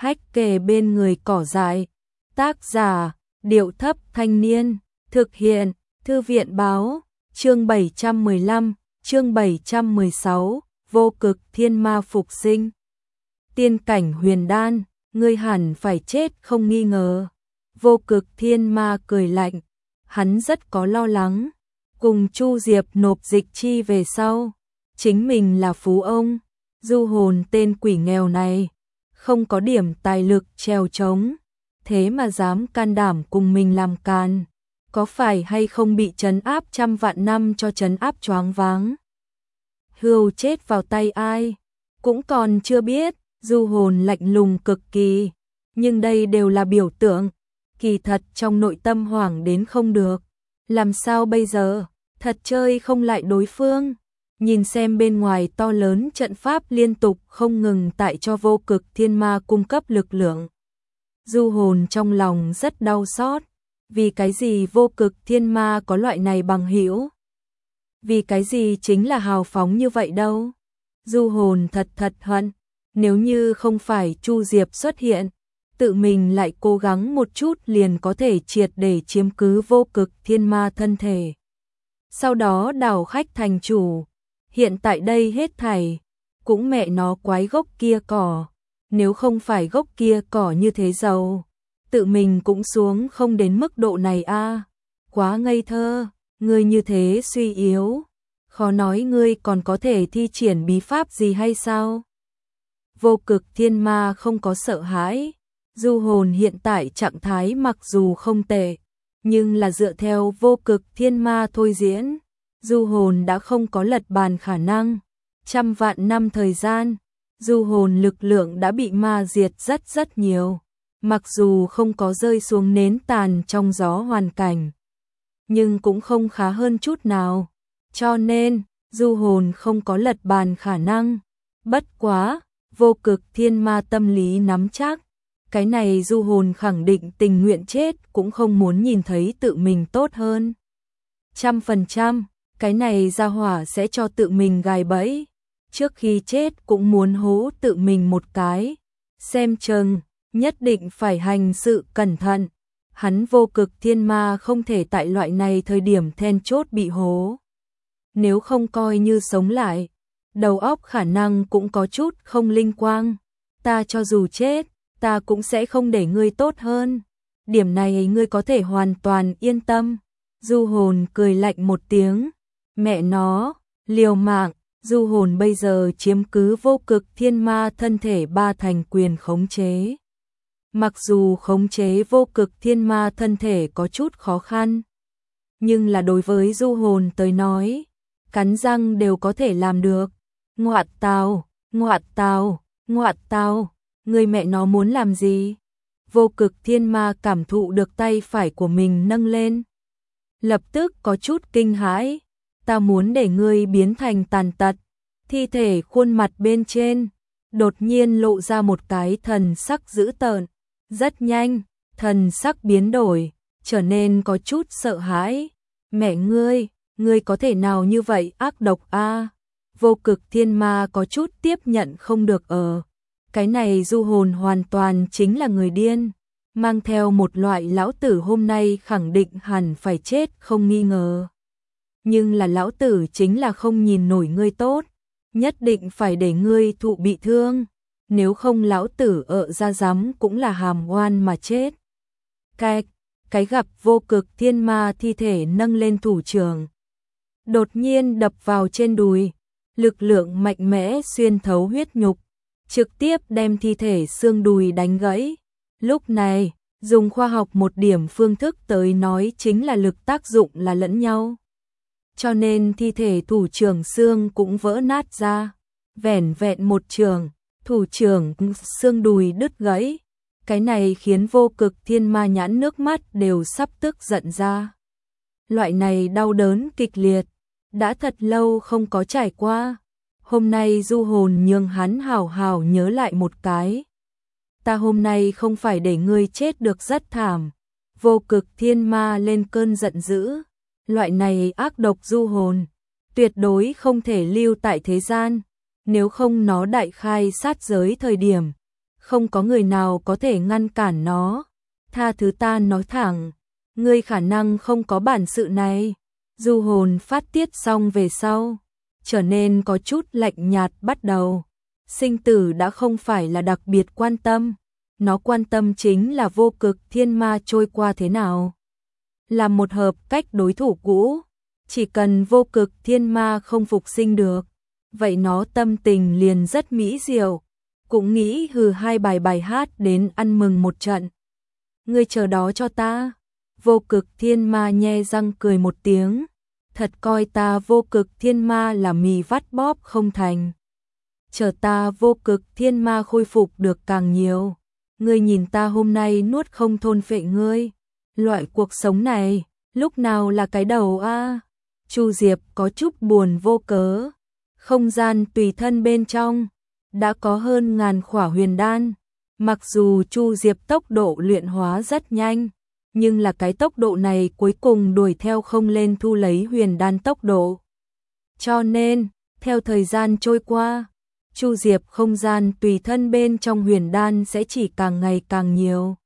Hách kề bên người cỏ dại. Tác giả, Điệu Thấp Thanh Niên. Thực hiện, Thư viện Báo. Chương 715, chương 716, Vô Cực Thiên Ma phục sinh. Tiên cảnh huyền đan, ngươi hẳn phải chết không nghi ngờ. Vô Cực Thiên Ma cười lạnh, hắn rất có lo lắng. Cùng Chu Diệp nộp dịch chi về sau, chính mình là phú ông, du hồn tên quỷ nghèo này, không có điểm tài lực trèo trống, thế mà dám can đảm cùng mình làm càn, có phải hay không bị trấn áp trăm vạn năm cho trấn áp choáng váng. Hươu chết vào tay ai, cũng còn chưa biết, du hồn lạnh lùng cực kỳ, nhưng đây đều là biểu tượng, kỳ thật trong nội tâm hoảng đến không được, làm sao bây giờ, thật chơi không lại đối phương. Nhìn xem bên ngoài to lớn trận pháp liên tục không ngừng tại cho Vô Cực Thiên Ma cung cấp lực lượng. Du hồn trong lòng rất đau xót, vì cái gì Vô Cực Thiên Ma có loại này bằng hữu? Vì cái gì chính là hào phóng như vậy đâu? Du hồn thật hận, nếu như không phải Chu Diệp xuất hiện, tự mình lại cố gắng một chút liền có thể triệt để chiếm cứ Vô Cực Thiên Ma thân thể. Sau đó đảo khách thành chủ, hiện tại đây hết thảy, cũng mẹ nó quái gốc kia cỏ, nếu không phải gốc kia cỏ như thế giàu, tự mình cũng xuống không đến mức độ này a, quá ngây thơ, ngươi như thế suy yếu, khó nói ngươi còn có thể thi triển bí pháp gì hay sao? Vô Cực Thiên Ma không có sợ hãi, du hồn hiện tại trạng thái mặc dù không tệ, nhưng là dựa theo Vô Cực Thiên Ma thôi diễn, du hồn đã không có lật bàn khả năng. Trăm vạn năm thời gian, du hồn lực lượng đã bị ma diệt rất nhiều, mặc dù không có rơi xuống nến tàn trong gió hoàn cảnh, nhưng cũng không khá hơn chút nào, cho nên du hồn không có lật bàn khả năng. Bất quá, Vô Cực Thiên Ma tâm lý nắm chắc, cái này du hồn khẳng định tình nguyện chết cũng không muốn nhìn thấy tự mình tốt hơn. 100%, cái này gia hỏa sẽ cho tự mình gài bẫy, trước khi chết cũng muốn hố tự mình một cái, xem chừng, nhất định phải hành sự cẩn thận, hắn Vô Cực Thiên Ma không thể tại loại này thời điểm then chốt bị hố. Nếu không coi như sống lại, đầu óc khả năng cũng có chút không linh quang, ta cho dù chết, ta cũng sẽ không để ngươi tốt hơn, điểm này ngươi có thể hoàn toàn yên tâm. Du hồn cười lạnh một tiếng, mẹ nó, liều mạng, du hồn bây giờ chiếm cứ Vô Cực Thiên Ma thân thể 3 thành quyền khống chế. Mặc dù khống chế Vô Cực Thiên Ma thân thể có chút khó khăn, nhưng là đối với du hồn tới nói, cắn răng đều có thể làm được. Ngoạt tào, người mẹ nó muốn làm gì? Vô Cực Thiên Ma cảm thụ được tay phải của mình nâng lên, lập tức có chút kinh hãi, ta muốn để ngươi biến thành tàn tật. Thi thể khuôn mặt bên trên đột nhiên lộ ra một cái thần sắc dữ tợn, rất nhanh, thần sắc biến đổi, trở nên có chút sợ hãi. Mẹ ngươi có thể nào như vậy ác độc a? Vô Cực Thiên Ma có chút tiếp nhận không được cái này du hồn hoàn toàn chính là người điên, mang theo một loại lão tử hôm nay khẳng định hẳn phải chết không nghi ngờ. Nhưng là lão tử chính là không nhìn nổi ngươi tốt, nhất định phải để ngươi thụ bị thương, nếu không lão tử ra dám cũng là hàm oan mà chết. Cái gặp Vô Cực Thiên Ma thi thể nâng lên thủ trưởng, đột nhiên đập vào trên đùi, lực lượng mạnh mẽ xuyên thấu huyết nhục, trực tiếp đem thi thể xương đùi đánh gãy. Lúc này, dùng khoa học một điểm phương thức tới nói chính là lực tác dụng là lẫn nhau. Cho nên thi thể thủ trưởng xương cũng vỡ nát ra, vẻn vẹn một trường, thủ trưởng xương đùi đứt gãy. Cái này khiến Vô Cực Thiên Ma nhãn nước mắt đều sắp tức giận ra. Loại này đau đớn kịch liệt, đã thật lâu không có trải qua. Hôm nay du hồn nhường hắn hảo hảo nhớ lại một cái. Ta hôm nay không phải để ngươi chết được rất thảm. Vô Cực Thiên Ma lên cơn giận dữ. Loại này ác độc du hồn, tuyệt đối không thể lưu tại thế gian. Nếu không nó đại khai sát giới thời điểm, không có người nào có thể ngăn cản nó. Tha thứ ta nói thẳng, ngươi khả năng không có bản sự này. Du hồn phát tiết xong về sau, trở nên có chút lạnh nhạt bắt đầu. Sinh tử đã không phải là đặc biệt quan tâm, nó quan tâm chính là vô cực thiên ma trôi qua thế nào. Là một hợp cách đối thủ cũ, chỉ cần vô cực thiên ma không phục sinh được, vậy nó tâm tình liền rất mỹ diệu, cũng nghĩ hừ hai bài hát đến ăn mừng một trận. Ngươi chờ đó cho ta. Vô cực thiên ma nhe răng cười một tiếng, thật coi ta vô cực thiên ma là mì vắt bóp không thành. Chờ ta vô cực thiên ma khôi phục được càng nhiều, ngươi nhìn ta hôm nay nuốt không thôn phệ ngươi. Loại cuộc sống này, lúc nào là cái đầu a? Chu Diệp có chút buồn vô cớ. Không gian tùy thân bên trong đã có hơn 1000 khỏa huyền đan. Mặc dù Chu Diệp tốc độ luyện hóa rất nhanh, nhưng là cái tốc độ này cuối cùng đuổi theo không lên thu lấy huyền đan tốc độ. Cho nên, theo thời gian trôi qua, Chu Diệp không gian tùy thân bên trong huyền đan sẽ chỉ càng ngày càng nhiều.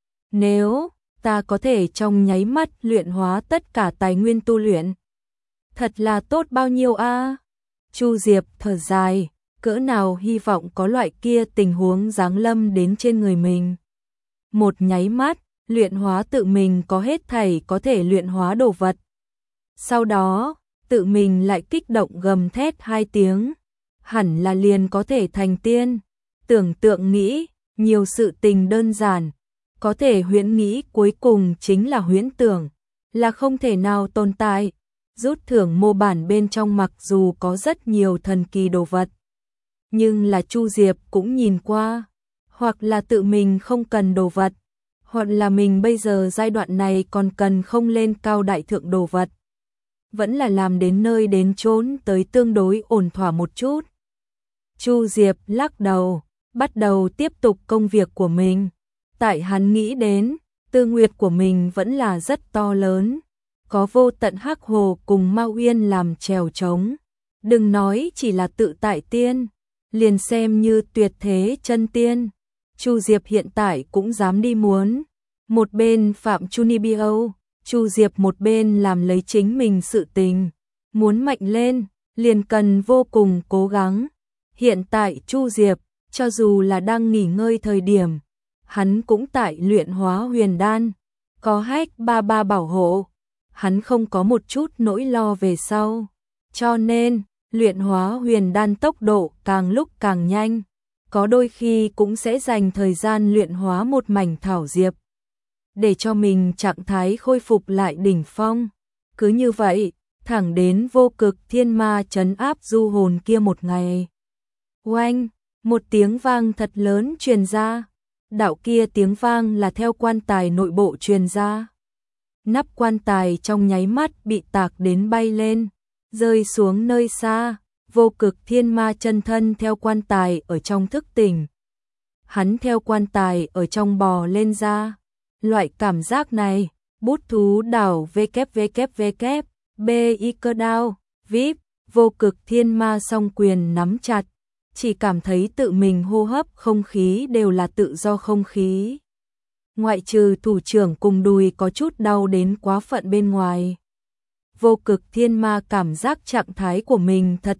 Nếu ta có thể trong nháy mắt luyện hóa tất cả tài nguyên tu luyện, thật là tốt bao nhiêu a? Chu Diệp thở dài, cỡ nào hy vọng có loại kia tình huống giáng lâm đến trên người mình. Một nháy mắt, luyện hóa tự mình có hết thảy có thể luyện hóa đồ vật. Sau đó, tự mình lại kích động gầm thét 2 tiếng, hẳn là liền có thể thành tiên. Tưởng tượng nghĩ, nhiều sự tình đơn giản, có thể huyễn nghĩ cuối cùng chính là huyễn tưởng, là không thể nào tồn tại. Rút thưởng mô bản bên trong mặc dù có rất nhiều thần kỳ đồ vật, nhưng là Chu Diệp cũng nhìn qua, hoặc là tự mình không cần đồ vật, hoặc là mình bây giờ giai đoạn này còn cần không lên cao đại thượng đồ vật. Vẫn là làm đến nơi đến chốn tới tương đối ổn thỏa một chút. Chu Diệp lắc đầu, bắt đầu tiếp tục công việc của mình. Tại hắn nghĩ đến, tư nguyệt của mình vẫn là rất to lớn, có vô tận hắc hồ cùng Ma Uyên làm chèo trống. Đừng nói chỉ là tự tại tiên, liền xem như tuyệt thế chân tiên, Chu Diệp hiện tại cũng dám đi muốn. Một bên Phạm Chunibyo, Chu Diệp một bên làm lấy chính mình sự tình, muốn mạnh lên, liền cần vô cùng cố gắng. Hiện tại Chu Diệp, cho dù là đang nghỉ ngơi thời điểm, hắn cũng tại luyện hóa huyền đan, có Hách Ba Ba bảo hộ, hắn không có một chút nỗi lo về sau, cho nên luyện hóa huyền đan tốc độ càng lúc càng nhanh, có đôi khi cũng sẽ dành thời gian luyện hóa một mảnh thảo diệp, để cho mình trạng thái khôi phục lại đỉnh phong. Cứ như vậy, thẳng đến vô cực thiên ma trấn áp du hồn kia một ngày. Oanh, một tiếng vang thật lớn truyền ra. Đạo kia tiếng vang là theo quan tài nội bộ truyền ra. Nắp quan tài trong nháy mắt bị tạc đến bay lên, rơi xuống nơi xa. Vô cực thiên ma chân thân theo quan tài ở trong thức tỉnh. Hắn theo quan tài ở trong bò lên ra. Loại cảm giác này, bút thú đảo www, bi cơ đao, vip, vô cực thiên ma song quyền nắm chặt, chỉ cảm thấy tự mình hô hấp không khí đều là tự do không khí. Ngoại trừ thủ trưởng cùng đùi có chút đau đến quá phận bên ngoài. Vô cực thiên ma cảm giác trạng thái của mình thật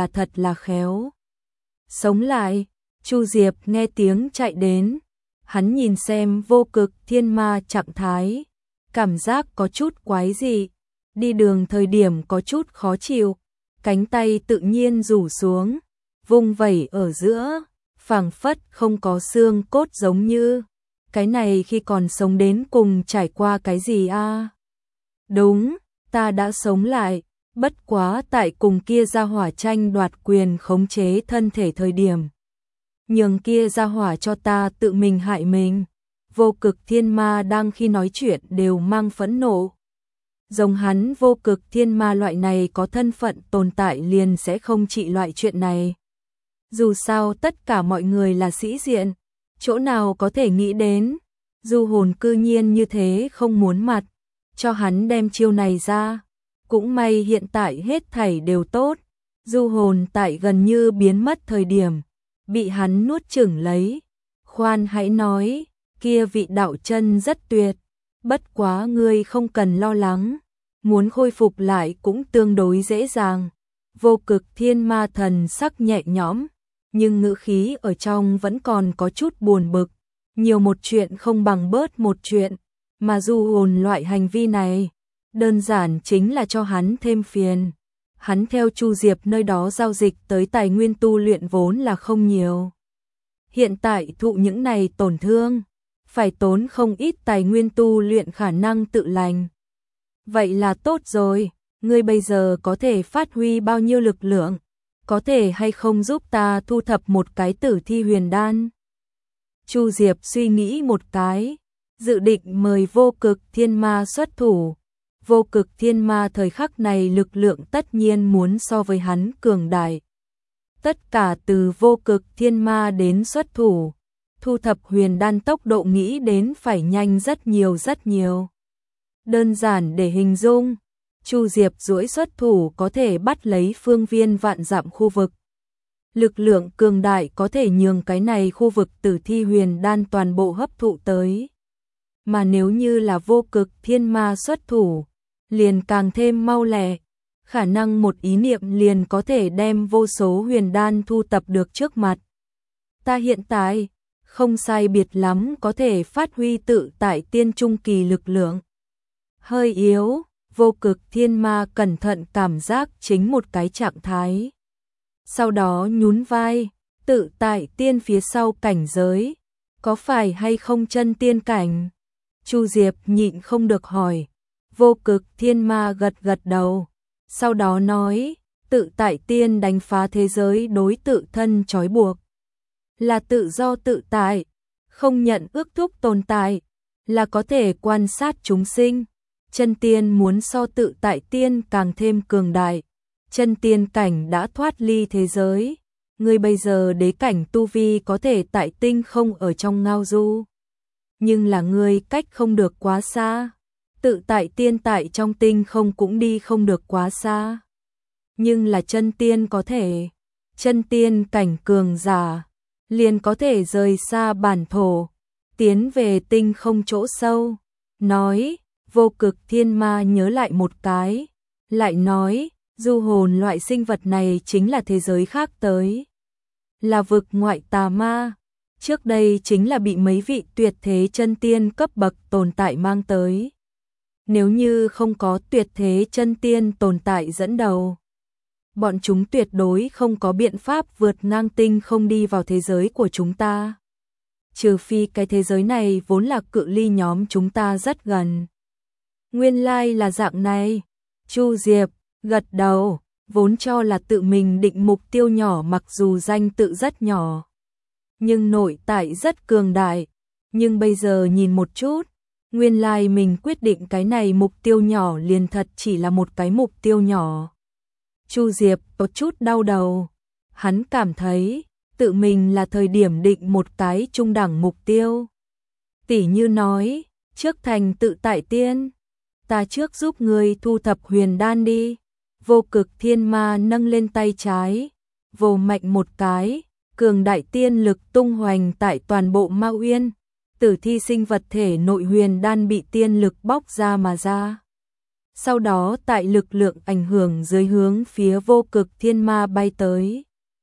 là khéo. Sống lại, Chu Diệp nghe tiếng chạy đến. Hắn nhìn xem vô cực thiên ma trạng thái, cảm giác có chút quái dị, đi đường thời điểm có chút khó chịu, cánh tay tự nhiên rủ xuống, vung vẩy ở giữa, phảng phất không có xương cốt giống như, cái này khi còn sống đến cùng trải qua cái gì a? Đúng, ta đã sống lại, bất quá tại cùng kia ra hỏa tranh đoạt quyền khống chế thân thể thời điểm. Nhường kia ra hỏa cho ta tự mình hại mình. Vô cực thiên ma đang khi nói chuyện đều mang phẫn nộ. Giống hắn vô cực thiên ma loại này có thân phận tồn tại liền sẽ không trị loại chuyện này. Dù sao tất cả mọi người là sĩ diện, chỗ nào có thể nghĩ đến, du hồn cư nhiên như thế không muốn mặt, cho hắn đem chiêu này ra. Cũng may hiện tại hết thảy đều tốt, du hồn tại gần như biến mất thời điểm, bị hắn nuốt chửng lấy, khoan hãy nói, kia vị đạo chân rất tuyệt, bất quá ngươi không cần lo lắng, muốn khôi phục lại cũng tương đối dễ dàng. Vô Cực Thiên Ma thần sắc nhẹ nhõm, nhưng ngữ khí ở trong vẫn còn có chút buồn bực, nhiều một chuyện không bằng bớt một chuyện, mà du hồn loại hành vi này, đơn giản chính là cho hắn thêm phiền. Hắn theo Chu Diệp nơi đó giao dịch tới tài nguyên tu luyện vốn là không nhiều. Hiện tại thụ những này tổn thương, phải tốn không ít tài nguyên tu luyện khả năng tự lành. Vậy là tốt rồi, ngươi bây giờ có thể phát huy bao nhiêu lực lượng, có thể hay không giúp ta thu thập một cái Tử Thi Huyền Đan? Chu Diệp suy nghĩ một cái, dự định mời Vô Cực Thiên Ma xuất thủ. Vô Cực Thiên Ma thời khắc này lực lượng tất nhiên muốn so với hắn cường đại. Tất cả từ Vô Cực Thiên Ma đến xuất thủ, thu thập huyền đan tốc độ nghĩ đến phải nhanh rất nhiều rất nhiều. Đơn giản để hình dung, Chu Diệp duỗi xuất thủ có thể bắt lấy phương viên vạn dặm khu vực. Lực lượng cường đại có thể nhường cái này khu vực Tử Thi Huyền Đan toàn bộ hấp thụ tới. Mà nếu như là Vô Cực Thiên Ma xuất thủ, liền càng thêm mau lẹ, khả năng một ý niệm liền có thể đem vô số huyền đan thu tập được trước mặt. Ta hiện tại, không sai biệt lắm có thể phát huy tự tại tiên trung kỳ lực lượng. Hơi yếu, Vô Cực Thiên Ma cẩn thận cảm giác chính một cái trạng thái. Sau đó nhún vai, tự tại tiên phía sau cảnh giới, có phải hay không chân tiên cảnh? Chu Diệp nhịn không được hỏi. Vô Cực Thiên Ma gật gật đầu, sau đó nói, tự tại tiên đánh phá thế giới đối tự thân trói buộc, là tự do tự tại, không nhận ước thúc tồn tại, là có thể quan sát chúng sinh. Chân tiên muốn so tự tại tiên càng thêm cường đại, chân tiên cảnh đã thoát ly thế giới, ngươi bây giờ đế cảnh tu vi có thể tại tinh không ở trong ngao du, nhưng là ngươi cách không được quá xa. Tự tại tiên tại trong tinh không cũng đi không được quá xa. Nhưng là chân tiên có thể, chân tiên cảnh cường giả, liền có thể rời xa bản thổ, tiến về tinh không chỗ sâu. Nói, Vô Cực Thiên Ma nhớ lại một cái, lại nói, du hồn loại sinh vật này chính là thế giới khác tới. Là vực ngoại tà ma, trước đây chính là bị mấy vị tuyệt thế chân tiên cấp bậc tồn tại mang tới. Nếu như không có tuyệt thế chân tiên tồn tại dẫn đầu, bọn chúng tuyệt đối không có biện pháp vượt ngang tinh không đi vào thế giới của chúng ta. Trừ phi cái thế giới này vốn là cự ly nhóm chúng ta rất gần. Nguyên lai là dạng này. Chu Diệp gật đầu, vốn cho là tự mình định mục tiêu nhỏ mặc dù danh tự rất nhỏ, nhưng nội tại rất cường đại. Nhưng bây giờ nhìn một chút, nguyên lai mình quyết định cái này mục tiêu nhỏ liền thật chỉ là một cái mục tiêu nhỏ. Chu Diệp có chút đau đầu, hắn cảm thấy tự mình là thời điểm định một cái trung đẳng mục tiêu. Tỷ như nói, trước thành tự tại tiên, ta trước giúp ngươi thu thập huyền đan đi. Vô Cực Thiên Ma nâng lên tay trái, vồ mạnh một cái, cường đại tiên lực tung hoành tại toàn bộ Ma Uyên. Tử thi sinh vật thể nội huyền đan bị tiên lực bóc ra mà ra. Sau đó tại lực lượng ảnh hưởng dưới hướng phía Vô Cực Thiên Ma bay tới.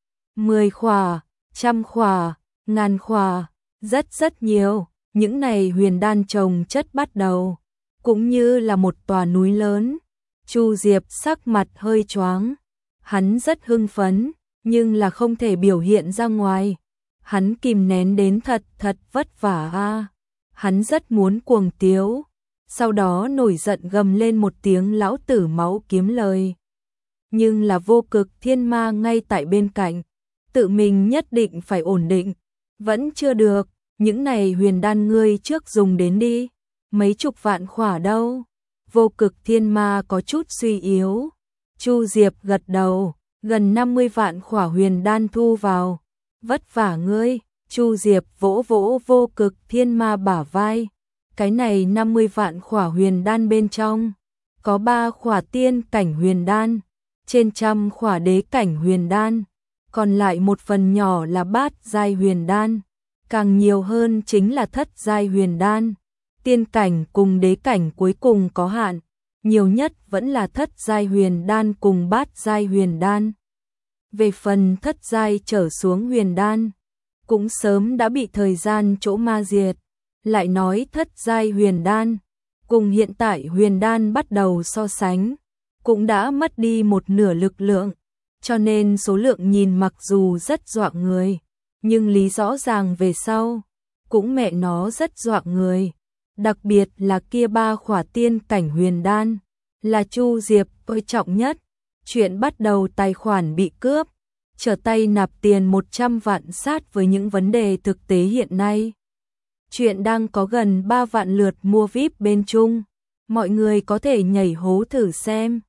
10 khỏa, 100 khỏa, 1000 khỏa, rất nhiều. Những này huyền đan chồng chất bắt đầu, cũng như là một tòa núi lớn. Chu Diệp sắc mặt hơi choáng, hắn rất hưng phấn, nhưng là không thể biểu hiện ra ngoài. Hắn kìm nén đến thật vất vả a. Hắn rất muốn cuồng tiếu, sau đó nổi giận gầm lên một tiếng lão tử máu kiếm lời. Nhưng là Vô Cực Thiên Ma ngay tại bên cạnh, tự mình nhất định phải ổn định. Vẫn chưa được, những này huyền đan ngươi trước dùng đến đi, mấy chục vạn khỏa đâu. Vô Cực Thiên Ma có chút suy yếu. Chu Diệp gật đầu, gần 50 vạn khỏa huyền đan thu vào. Vất vả ngươi. Chu Diệp vỗ vỗ Vô Cực Thiên Ma bả vai. Cái này 50 vạn khỏa huyền đan bên trong, có 3 khỏa tiên cảnh huyền đan, trên 100 khỏa đế cảnh huyền đan, còn lại một phần nhỏ là bát giai huyền đan. càng nhiều hơn chính là thất giai huyền đan. Tiên cảnh cùng đế cảnh cuối cùng có hạn, nhiều nhất vẫn là thất giai huyền đan cùng bát giai huyền đan. Về phần thất giai trở xuống huyền đan, cũng sớm đã bị thời gian chỗ ma diệt. Lại nói thất giai huyền đan, cùng hiện tại huyền đan bắt đầu so sánh, cũng đã mất đi một nửa lực lượng, cho nên số lượng nhìn mặc dù rất dọa người, nhưng lý rõ ràng về sau, cũng mẹ nó rất dọa người. Đặc biệt là kia 3 khỏa tiên cảnh huyền đan, là Chu Diệp coi trọng nhất. Chuyện bắt đầu tài khoản bị cướp, trở tay nạp tiền 100 vạn sát với những vấn đề thực tế hiện nay. Chuyện đang có gần 3 vạn lượt mua VIP bên Trung, mọi người có thể nhảy hố thử xem.